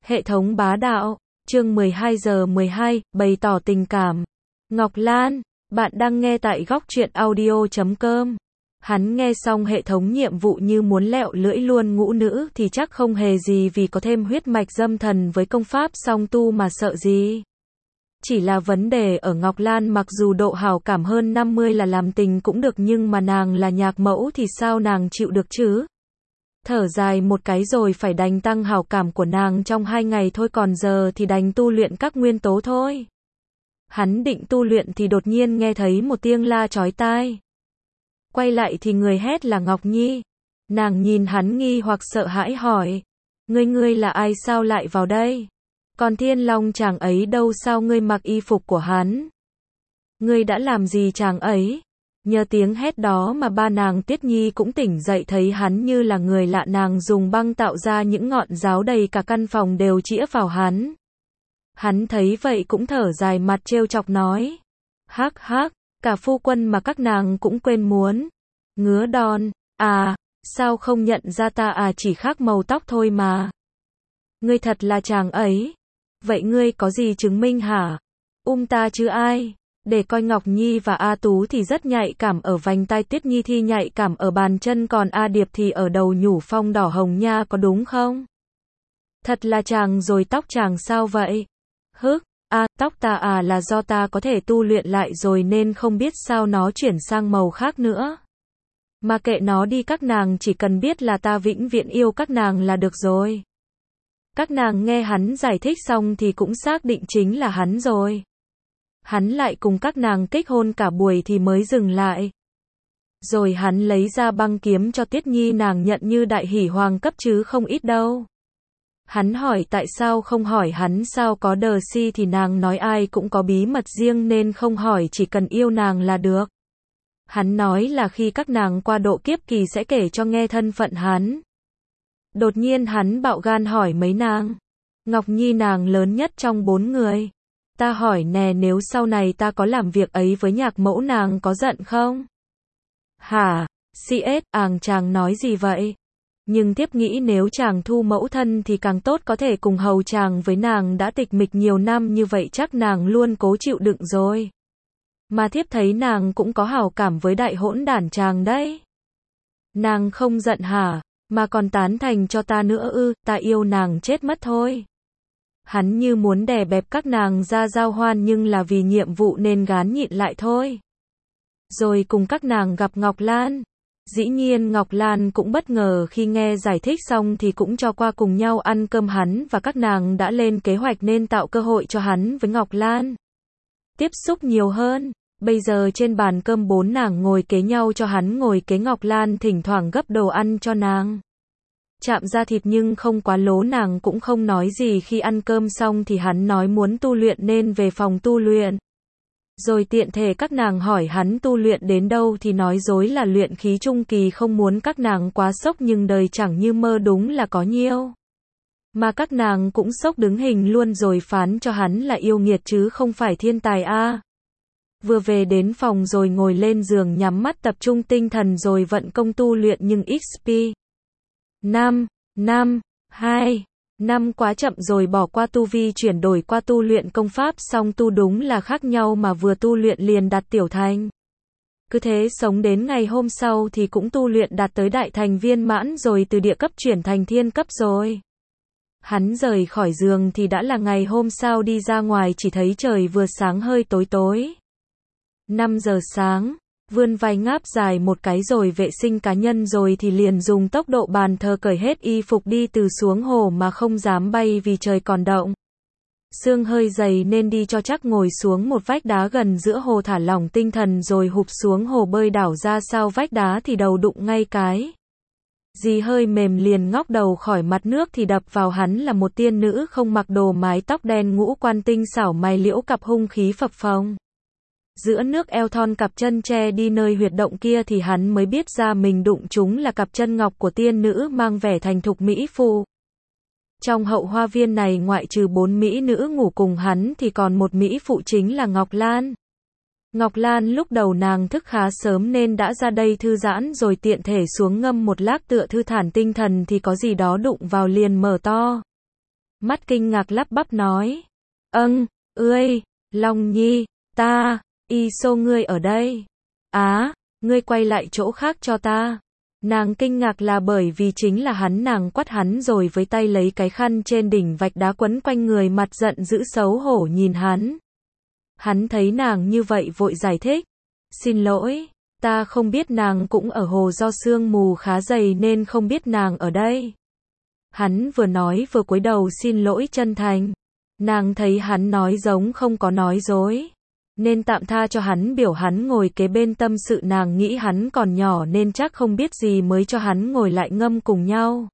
Hệ thống bá đạo, chương 12 giờ 12, bày tỏ tình cảm. Ngọc Lan, bạn đang nghe tại góc truyện audio.com. Hắn nghe xong hệ thống nhiệm vụ như muốn lẹo lưỡi luôn. Ngũ nữ thì chắc không hề gì, vì có thêm huyết mạch dâm thần với công pháp song tu mà sợ gì. Chỉ là vấn đề ở Ngọc Lan, mặc dù độ hảo cảm hơn 50 là làm tình cũng được, nhưng mà nàng là nhạc mẫu thì sao nàng chịu được chứ? Thở dài một cái rồi phải đành tăng hảo cảm của nàng trong 2 ngày thôi, còn giờ thì đành tu luyện các nguyên tố thôi. Hắn định tu luyện thì đột nhiên nghe thấy một tiếng la chói tai. Quay lại thì người hét là Ngọc Nhi. Nàng nhìn hắn nghi hoặc sợ hãi hỏi: Ngươi là ai, sao lại vào đây? Còn Thiên Long chàng ấy đâu, sao ngươi mặc y phục của hắn? Ngươi đã làm gì chàng ấy? Nhờ tiếng hét đó mà ba nàng Tiết Nhi cũng tỉnh dậy, thấy hắn như là người lạ, nàng dùng băng tạo ra những ngọn giáo đầy cả căn phòng đều chĩa vào hắn. Hắn thấy vậy cũng thở dài, mặt trêu chọc nói: Hắc hắc, cả phu quân mà các nàng cũng quên muốn ngứa đòn, à, sao không nhận ra ta à, chỉ khác màu tóc thôi mà. Ngươi thật là chàng ấy. Vậy ngươi có gì chứng minh hả? Ta chứ ai. Để coi, Ngọc Nhi và A Tú thì rất nhạy cảm ở vành tai, Tiết Nhi thì nhạy cảm ở bàn chân, còn A Điệp thì ở đầu nhũ phong đỏ hồng nha, có đúng không? Thật là chàng rồi. Tóc chàng sao vậy? Hức, tóc ta à, là do ta có thể tu luyện lại rồi nên không biết sao nó chuyển sang màu khác nữa. Mà kệ nó đi, các nàng chỉ cần biết là ta vĩnh viễn yêu các nàng là được rồi. Các nàng nghe hắn giải thích xong thì cũng xác định chính là hắn rồi. Hắn lại cùng các nàng kích hôn cả buổi thì mới dừng lại. Rồi hắn lấy ra băng kiếm cho Tiết Nhi, nàng nhận như đại hỷ hoàng cấp chứ không ít đâu. Hắn hỏi tại sao không hỏi hắn sao có đờ si, thì nàng nói ai cũng có bí mật riêng nên không hỏi, chỉ cần yêu nàng là được. Hắn nói là khi các nàng qua độ kiếp kỳ sẽ kể cho nghe thân phận hắn. Đột nhiên hắn bạo gan hỏi mấy nàng. Ngọc Nhi nàng lớn nhất trong 4 người. Ta hỏi nè, nếu sau này ta có làm việc ấy với nhạc mẫu, nàng có giận không? Hả? Chàng nói gì vậy? Nhưng thiếp nghĩ nếu chàng thu mẫu thân thì càng tốt, có thể cùng hầu chàng với nàng, đã tịch mịch nhiều năm như vậy chắc nàng luôn cố chịu đựng rồi. Mà thiếp thấy nàng cũng có hảo cảm với đại hỗn đản chàng đấy. Nàng không giận hả? Mà còn tán thành cho ta nữa ư? Ta yêu nàng chết mất thôi. Hắn như muốn đè bẹp các nàng ra giao hoan, nhưng là vì nhiệm vụ nên gán nhịn lại thôi. Rồi cùng các nàng gặp Ngọc Lan. Dĩ nhiên Ngọc Lan cũng bất ngờ khi nghe giải thích xong thì cũng cho qua cùng nhau ăn cơm. Hắn và các nàng đã lên kế hoạch nên tạo cơ hội cho hắn với Ngọc Lan tiếp xúc nhiều hơn. Bây giờ trên bàn cơm 4 nàng ngồi kế nhau, cho hắn ngồi kế Ngọc Lan, thỉnh thoảng gấp đồ ăn cho nàng. Chạm ra thịt nhưng không quá lố, nàng cũng không nói gì. Khi ăn cơm xong thì hắn nói muốn tu luyện nên về phòng tu luyện. Rồi tiện thể các nàng hỏi hắn tu luyện đến đâu thì nói dối là luyện khí trung kỳ, không muốn các nàng quá sốc, nhưng đời chẳng như mơ, đúng là có nhiêu. Mà các nàng cũng sốc đứng hình luôn, rồi phán cho hắn là yêu nghiệt chứ không phải thiên tài a. Vừa về đến phòng rồi ngồi lên giường nhắm mắt tập trung tinh thần rồi vận công tu luyện, nhưng XP 5 quá chậm rồi bỏ qua tu vi, chuyển đổi qua tu luyện công pháp song tu, đúng là khác nhau, mà vừa tu luyện liền đạt tiểu thành. Cứ thế sống đến ngày hôm sau thì cũng tu luyện đạt tới đại thành viên mãn rồi, từ địa cấp chuyển thành thiên cấp rồi. Hắn rời khỏi giường thì đã là ngày hôm sau, đi ra ngoài chỉ thấy trời vừa sáng hơi tối tối. 5 giờ sáng, vươn vai ngáp dài một cái rồi vệ sinh cá nhân rồi thì liền dùng tốc độ bàn thờ cởi hết y phục đi từ xuống hồ, mà không dám bay vì trời còn động. Sương hơi dày nên đi cho chắc, ngồi xuống một vách đá gần giữa hồ thả lỏng tinh thần rồi hụp xuống hồ bơi, đảo ra sau vách đá thì đầu đụng ngay cái gì hơi mềm, liền ngóc đầu khỏi mặt nước thì đập vào hắn là một tiên nữ không mặc đồ, mái tóc đen, ngũ quan tinh xảo, mày liễu, cặp hung khí phập phồng. Giữa nước eo thon, cặp chân che đi nơi huyệt động kia thì hắn mới biết ra mình đụng chúng là cặp chân ngọc của tiên nữ mang vẻ thành thục mỹ phụ. Trong hậu hoa viên này ngoại trừ 4 mỹ nữ ngủ cùng hắn thì còn một mỹ phụ chính là Ngọc Lan. Ngọc Lan lúc đầu nàng thức khá sớm nên đã ra đây thư giãn rồi tiện thể xuống ngâm một lát tựa thư thản tinh thần thì có gì đó đụng vào liền mở to mắt kinh ngạc lắp bắp nói. Ươi, Long Nhi, ta, y xô ngươi ở đây. Á, ngươi quay lại chỗ khác cho ta. Nàng kinh ngạc là bởi vì chính là hắn, nàng quát hắn rồi với tay lấy cái khăn trên đỉnh vạch đá quấn quanh người, mặt giận dữ xấu hổ nhìn hắn. Hắn thấy nàng như vậy vội giải thích. Xin lỗi, ta không biết, nàng cũng ở hồ, do sương mù khá dày nên không biết nàng ở đây. Hắn vừa nói vừa cúi đầu xin lỗi chân thành. Nàng thấy hắn nói giống không có nói dối, nên tạm tha cho hắn, biểu hắn ngồi kế bên tâm sự. Nàng nghĩ hắn còn nhỏ nên chắc không biết gì mới cho hắn ngồi lại ngâm cùng nhau.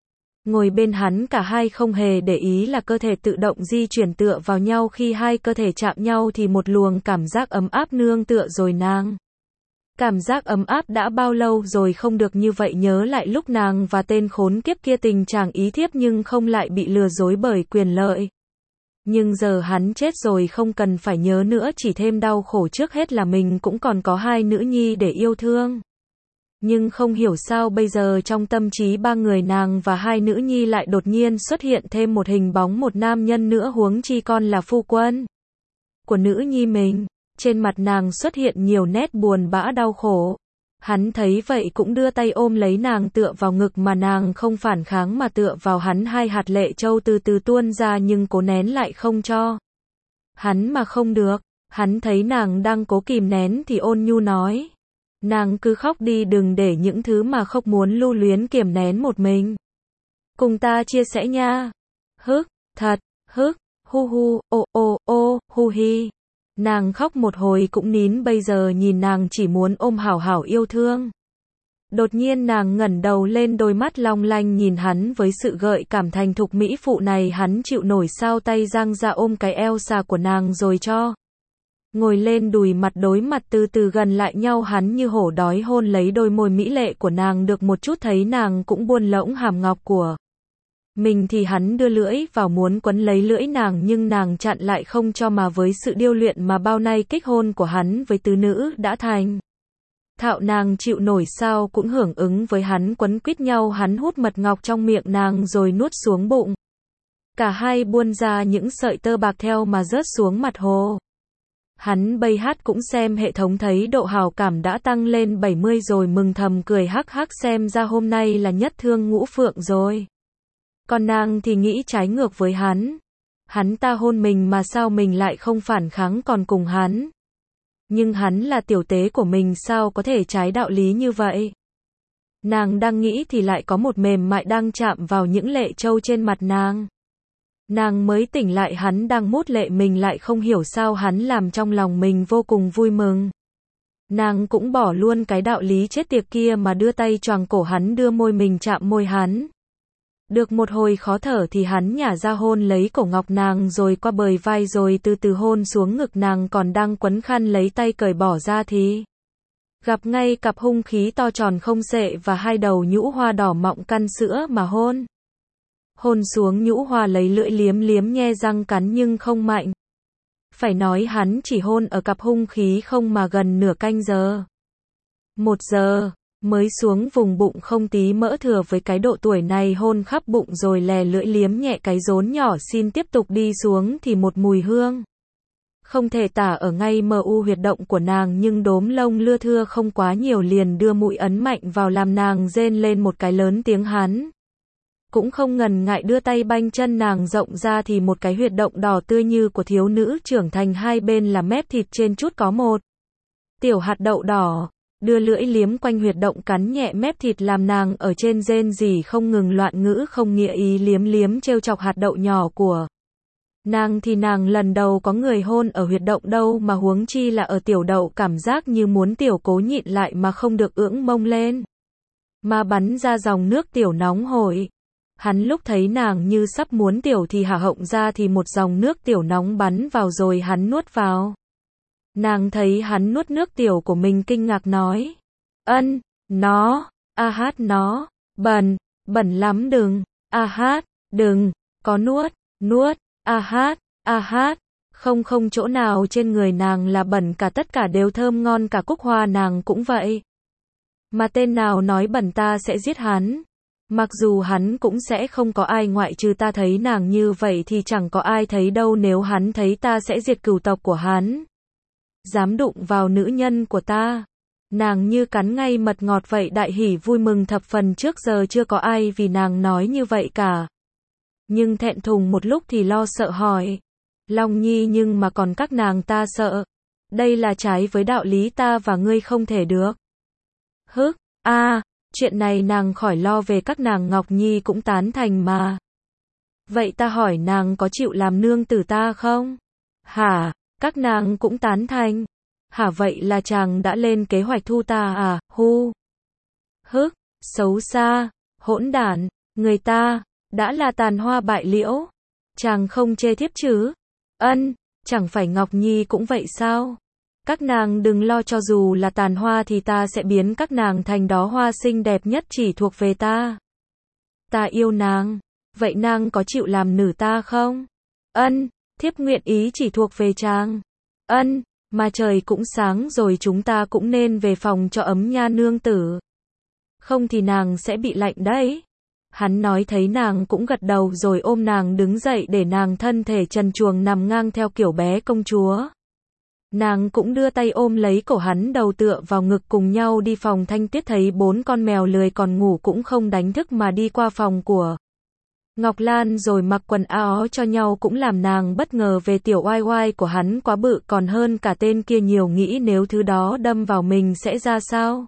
Ngồi bên hắn, cả hai không hề để ý là cơ thể tự động di chuyển tựa vào nhau, khi hai cơ thể chạm nhau thì một luồng cảm giác ấm áp nương tựa rồi nàng. Cảm giác ấm áp đã bao lâu rồi không được như vậy, nhớ lại lúc nàng và tên khốn kiếp kia tình trạng ý thiếp nhưng không lại bị lừa dối bởi quyền lợi. Nhưng giờ hắn chết rồi, không cần phải nhớ nữa, chỉ thêm đau khổ. Trước hết là mình cũng còn có hai nữ nhi để yêu thương. Nhưng không hiểu sao bây giờ trong tâm trí ba người nàng và hai nữ nhi lại đột nhiên xuất hiện thêm một hình bóng, một nam nhân nữa, huống chi con là phu quân của nữ nhi mình. Trên mặt nàng xuất hiện nhiều nét buồn bã đau khổ. Hắn thấy vậy cũng đưa tay ôm lấy nàng tựa vào ngực, mà nàng không phản kháng mà tựa vào hắn. Hai hạt lệ trâu từ từ tuôn ra nhưng cố nén lại không cho. Hắn mà không được. Hắn thấy nàng đang cố kìm nén thì ôn nhu nói. Nàng cứ khóc đi, đừng để những thứ mà không muốn lưu luyến kiềm nén một mình. Cùng ta chia sẻ nha. Hức, thật, hức, hu hu, ô, hu hi. Nàng khóc một hồi cũng nín, bây giờ nhìn nàng chỉ muốn ôm hảo hảo yêu thương. Đột nhiên nàng ngẩng đầu lên, đôi mắt long lanh nhìn hắn với sự gợi cảm thành thục mỹ phụ này. Hắn chịu nổi sao, tay giang ra ôm cái eo xà của nàng rồi cho ngồi lên đùi, mặt đối mặt từ từ gần lại nhau. Hắn như hổ đói hôn lấy đôi môi mỹ lệ của nàng, được một chút thấy nàng cũng buông lỏng hàm ngọc của mình thì hắn đưa lưỡi vào muốn quấn lấy lưỡi nàng, nhưng nàng chặn lại không cho, mà với sự điêu luyện mà bao nay kích hôn của hắn với tứ nữ đã thành thạo, nàng chịu nổi sao cũng hưởng ứng với hắn, quấn quýt nhau. Hắn hút mật ngọc trong miệng nàng rồi nuốt xuống bụng. Cả hai buôn ra những sợi tơ bạc theo mà rớt xuống mặt hồ. Hắn bay hát cũng xem hệ thống thấy độ hào cảm đã tăng lên 70 rồi, mừng thầm cười hắc hắc, xem ra hôm nay là nhất thương ngũ phượng rồi. Còn nàng thì nghĩ trái ngược với hắn. Hắn ta hôn mình mà sao mình lại không phản kháng còn cùng hắn. Nhưng hắn là tiểu tế của mình, sao có thể trái đạo lý như vậy. Nàng đang nghĩ thì lại có một mềm mại đang chạm vào những lệ trâu trên mặt nàng. Nàng mới tỉnh lại, hắn đang mút lệ mình, lại không hiểu sao hắn làm trong lòng mình vô cùng vui mừng. Nàng cũng bỏ luôn cái đạo lý chết tiệt kia mà đưa tay choàng cổ hắn, đưa môi mình chạm môi hắn. Được một hồi khó thở thì hắn nhả ra hôn lấy cổ ngọc nàng, rồi qua bờ vai, rồi từ từ hôn xuống ngực nàng. Còn đang quấn khăn lấy tay cởi bỏ ra thì gặp ngay cặp hung khí to tròn không xệ và hai đầu nhũ hoa đỏ mọng căn sữa mà hôn. Hôn xuống nhũ hoa, lấy lưỡi liếm liếm nhe răng cắn nhưng không mạnh. Phải nói hắn chỉ hôn ở cặp hung khí không mà gần nửa canh giờ. 1 giờ, mới xuống vùng bụng không tí mỡ thừa, với cái độ tuổi này hôn khắp bụng rồi lè lưỡi liếm nhẹ cái rốn nhỏ. Xin tiếp tục đi xuống thì một mùi hương không thể tả ở ngay mu huyệt động của nàng, nhưng đốm lông lưa thưa không quá nhiều, liền đưa mũi ấn mạnh vào làm nàng rên lên một cái lớn tiếng. Hắn cũng không ngần ngại đưa tay banh chân nàng rộng ra thì một cái huyệt động đỏ tươi như của thiếu nữ trưởng thành, hai bên là mép thịt, trên chút có một tiểu hạt đậu đỏ. Đưa lưỡi liếm quanh huyệt động, cắn nhẹ mép thịt làm nàng ở trên rên rỉ không ngừng, loạn ngữ không nghĩa ý, liếm liếm trêu chọc hạt đậu nhỏ của nàng. Thì nàng lần đầu có người hôn ở huyệt động đâu mà huống chi là ở tiểu đậu, cảm giác như muốn tiểu, cố nhịn lại mà không được, ưỡng mông lên mà bắn ra dòng nước tiểu nóng hổi. Hắn lúc thấy nàng như sắp muốn tiểu thì hả họng ra thì một dòng nước tiểu nóng bắn vào rồi hắn nuốt vào. Nàng thấy hắn nuốt nước tiểu của mình, kinh ngạc nói. Nó, nó, bẩn lắm, đừng, đừng, có nuốt, không chỗ nào trên người nàng là bẩn cả, tất cả đều thơm ngon, cả cúc hoa nàng cũng vậy. Mà tên nào nói bẩn ta sẽ giết hắn. Mặc dù hắn cũng sẽ không có ai ngoại trừ ta thấy nàng như vậy thì chẳng có ai thấy đâu, nếu hắn thấy ta sẽ diệt cửu tộc của hắn. Dám đụng vào nữ nhân của ta. Nàng như cắn ngay mật ngọt vậy, đại hỉ vui mừng thập phần, trước giờ chưa có ai vì nàng nói như vậy cả. Nhưng thẹn thùng một lúc thì lo sợ hỏi. Long Nhi, nhưng mà còn các nàng ta sợ. Đây là trái với đạo lý ta và ngươi không thể được. Hức, chuyện này nàng khỏi lo về, các nàng Ngọc Nhi cũng tán thành mà. Vậy ta hỏi nàng có chịu làm nương tử ta không? Hả, các nàng cũng tán thành. Hả, vậy là chàng đã lên kế hoạch thu ta à? Hu. Hức, xấu xa, hỗn đản, người ta đã là tàn hoa bại liễu. Chàng không chê thiếp chứ? Ân, chẳng phải Ngọc Nhi cũng vậy sao? Các nàng đừng lo, cho dù là tàn hoa thì ta sẽ biến các nàng thành đóa hoa xinh đẹp nhất chỉ thuộc về ta. Ta yêu nàng, vậy nàng có chịu làm nữ ta không? Ân, thiếp nguyện ý chỉ thuộc về chàng. Ân, mà trời cũng sáng rồi, chúng ta cũng nên về phòng cho ấm nha nương tử. Không thì nàng sẽ bị lạnh đấy. Hắn nói thấy nàng cũng gật đầu rồi ôm nàng đứng dậy để nàng thân thể trần truồng nằm ngang theo kiểu bé công chúa. Nàng cũng đưa tay ôm lấy cổ hắn, đầu tựa vào ngực, cùng nhau đi phòng. Thanh Tuyết thấy 4 con mèo lười còn ngủ cũng không đánh thức mà đi qua phòng của Ngọc Lan rồi mặc quần áo cho nhau, cũng làm nàng bất ngờ về tiểu oai oai của hắn quá bự, còn hơn cả tên kia nhiều, nghĩ nếu thứ đó đâm vào mình sẽ ra sao.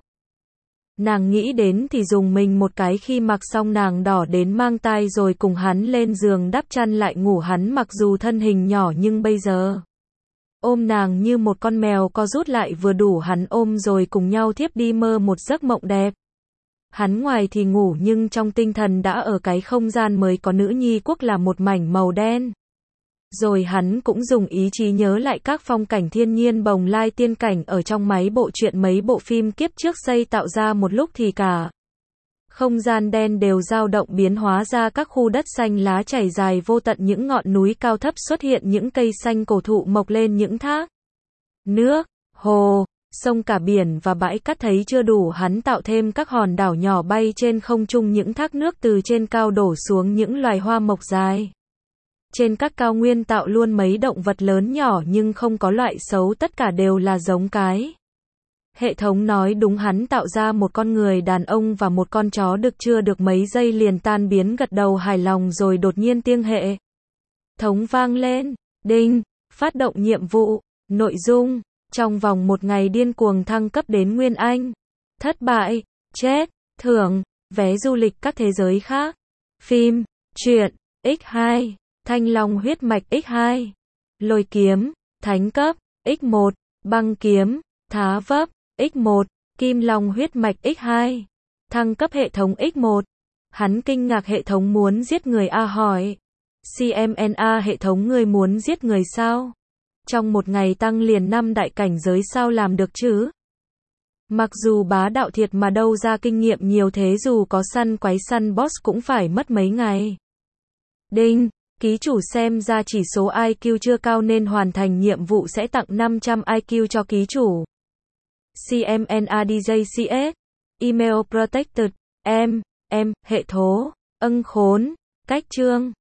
Nàng nghĩ đến thì dùng mình một cái, khi mặc xong nàng đỏ đến mang tai rồi cùng hắn lên giường đắp chăn lại ngủ. Hắn mặc dù thân hình nhỏ nhưng bây giờ ôm nàng như một con mèo co rút lại vừa đủ, hắn ôm rồi cùng nhau thiếp đi mơ một giấc mộng đẹp. Hắn ngoài thì ngủ nhưng trong tinh thần đã ở cái không gian mới có nữ nhi quốc là một mảnh màu đen. Rồi hắn cũng dùng ý chí nhớ lại các phong cảnh thiên nhiên bồng lai tiên cảnh ở trong mấy bộ truyện, mấy bộ phim kiếp trước xây tạo ra. Một lúc thì cả không gian đen đều dao động, biến hóa ra các khu đất xanh lá chảy dài vô tận, những ngọn núi cao thấp xuất hiện, những cây xanh cổ thụ mọc lên, những thác nước, hồ, sông, cả biển và bãi cát. Thấy chưa đủ, hắn tạo thêm các hòn đảo nhỏ bay trên không trung, những thác nước từ trên cao đổ xuống, những loài hoa mọc dài trên các cao nguyên, tạo luôn mấy động vật lớn nhỏ nhưng không có loại xấu, tất cả đều là giống cái. Hệ thống nói đúng, hắn tạo ra một con người đàn ông và một con chó đực, chưa được mấy giây liền tan biến, gật đầu hài lòng rồi đột nhiên tiếng hệ thống vang lên. Đinh, phát động nhiệm vụ. Nội dung, trong vòng 1 ngày điên cuồng thăng cấp đến Nguyên Anh. Thất bại, chết, thưởng, vé du lịch các thế giới khác. Phim, truyện, X2, Thanh Long huyết mạch X2, Lôi kiếm, thánh cấp, X1, Băng kiếm, Thá vấp, X1, Kim Long huyết mạch X2, thăng cấp hệ thống X1. Hắn kinh ngạc, hệ thống muốn giết người à, hỏi. CMNA, hệ thống người muốn giết người sao? Trong 1 ngày tăng liền 5 đại cảnh giới sao làm được chứ? Mặc dù bá đạo thiệt mà đâu ra kinh nghiệm nhiều thế, dù có săn quái săn boss cũng phải mất mấy ngày. Đinh, ký chủ xem ra chỉ số IQ chưa cao nên hoàn thành nhiệm vụ sẽ tặng 500 IQ cho ký chủ. CMNA DJCS, Email Protected, hệ thố, ân khốn, cách chương.